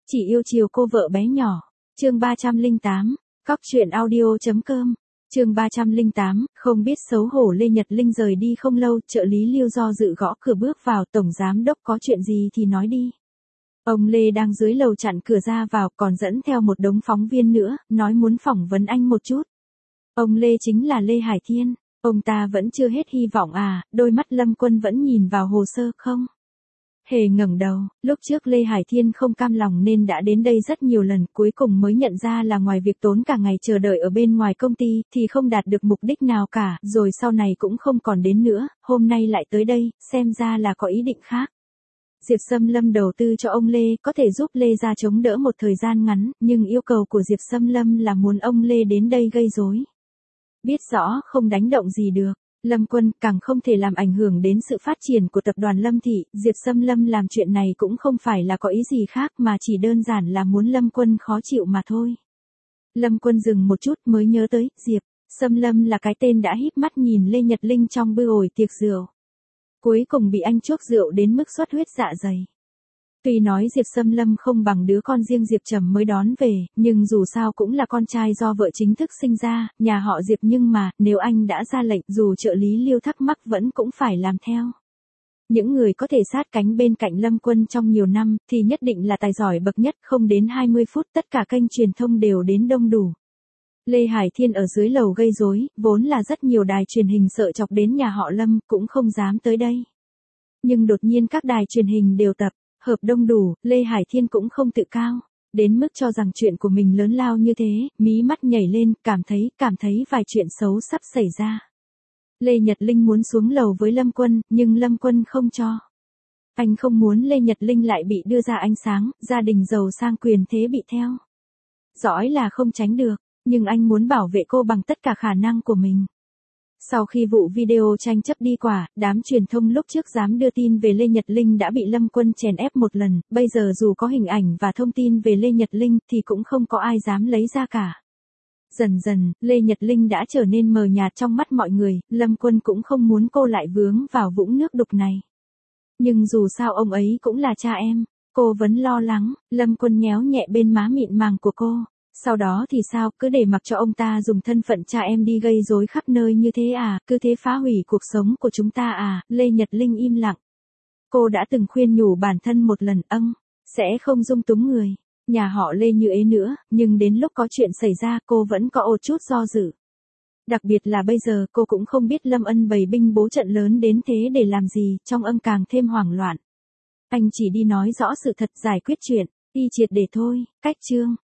Chỉ yêu chiều cô vợ bé nhỏ. Chương 308, Cóc truyện audio.com. Chương 308, không biết xấu hổ Lê Nhật Linh rời đi không lâu, trợ lý Lưu do dự gõ cửa bước vào, tổng giám đốc có chuyện gì thì nói đi. Ông Lê đang dưới lầu chặn cửa ra vào, còn dẫn theo một đống phóng viên nữa, nói muốn phỏng vấn anh một chút. Ông Lê chính là Lê Hải Thiên, ông ta vẫn chưa hết hy vọng à, đôi mắt Lâm Quân vẫn nhìn vào hồ sơ không hề ngẩng đầu. Lúc trước Lê Hải Thiên không cam lòng nên đã đến đây rất nhiều lần, cuối cùng mới nhận ra là ngoài việc tốn cả ngày chờ đợi ở bên ngoài công ty, thì không đạt được mục đích nào cả, rồi sau này cũng không còn đến nữa, hôm nay lại tới đây, xem ra là có ý định khác. Diệp Sâm Lâm đầu tư cho ông Lê, có thể giúp Lê ra chống đỡ một thời gian ngắn, nhưng yêu cầu của Diệp Sâm Lâm là muốn ông Lê đến đây gây rối. Biết rõ không đánh động gì được, Lâm Quân càng không thể làm ảnh hưởng đến sự phát triển của tập đoàn Lâm Thị, Diệp Sâm Lâm làm chuyện này cũng không phải là có ý gì khác mà chỉ đơn giản là muốn Lâm Quân khó chịu mà thôi. Lâm Quân dừng một chút mới nhớ tới, Diệp Sâm Lâm là cái tên đã híp mắt nhìn Lê Nhật Linh trong bữa ổi tiệc rượu. Cuối cùng bị anh chuốc rượu đến mức xuất huyết dạ dày. Tuy nói Diệp Sâm Lâm không bằng đứa con riêng Diệp Trầm mới đón về, nhưng dù sao cũng là con trai do vợ chính thức sinh ra, nhà họ Diệp, nhưng mà, nếu anh đã ra lệnh, dù trợ lý Lưu thắc mắc vẫn cũng phải làm theo. Những người có thể sát cánh bên cạnh Lâm Quân trong nhiều năm, thì nhất định là tài giỏi bậc nhất, không đến 20 phút tất cả kênh truyền thông đều đến đông đủ. Lê Hải Thiên ở dưới lầu gây rối, vốn là rất nhiều đài truyền hình sợ chọc đến nhà họ Lâm, cũng không dám tới đây. Nhưng đột nhiên các đài truyền hình đều tập hợp đông đủ, Lê Hải Thiên cũng không tự cao, đến mức cho rằng chuyện của mình lớn lao như thế, mí mắt nhảy lên, cảm thấy vài chuyện xấu sắp xảy ra. Lê Nhật Linh muốn xuống lầu với Lâm Quân, nhưng Lâm Quân không cho. Anh không muốn Lê Nhật Linh lại bị đưa ra ánh sáng, gia đình giàu sang quyền thế bị theo dõi là không tránh được, nhưng anh muốn bảo vệ cô bằng tất cả khả năng của mình. Sau khi vụ video tranh chấp đi qua, đám truyền thông lúc trước dám đưa tin về Lê Nhật Linh đã bị Lâm Quân chèn ép một lần, bây giờ dù có hình ảnh và thông tin về Lê Nhật Linh thì cũng không có ai dám lấy ra cả. Dần dần, Lê Nhật Linh đã trở nên mờ nhạt trong mắt mọi người, Lâm Quân cũng không muốn cô lại vướng vào vũng nước đục này. Nhưng dù sao ông ấy cũng là cha em, cô vẫn lo lắng. Lâm Quân nhéo nhẹ bên má mịn màng của cô. Sau đó thì sao, cứ để mặc cho ông ta dùng thân phận cha em đi gây rối khắp nơi như thế à, cứ thế phá hủy cuộc sống của chúng ta à. Lê Nhật Linh im lặng. Cô đã từng khuyên nhủ bản thân một lần, sẽ không dung túng người nhà họ Lê như ấy nữa, nhưng đến lúc có chuyện xảy ra cô vẫn có một chút do dự. Đặc biệt là bây giờ cô cũng không biết Lâm Ân bày binh bố trận lớn đến thế để làm gì, trong càng thêm hoảng loạn. Anh chỉ đi nói rõ sự thật, giải quyết chuyện, đi triệt để thôi. Cách chương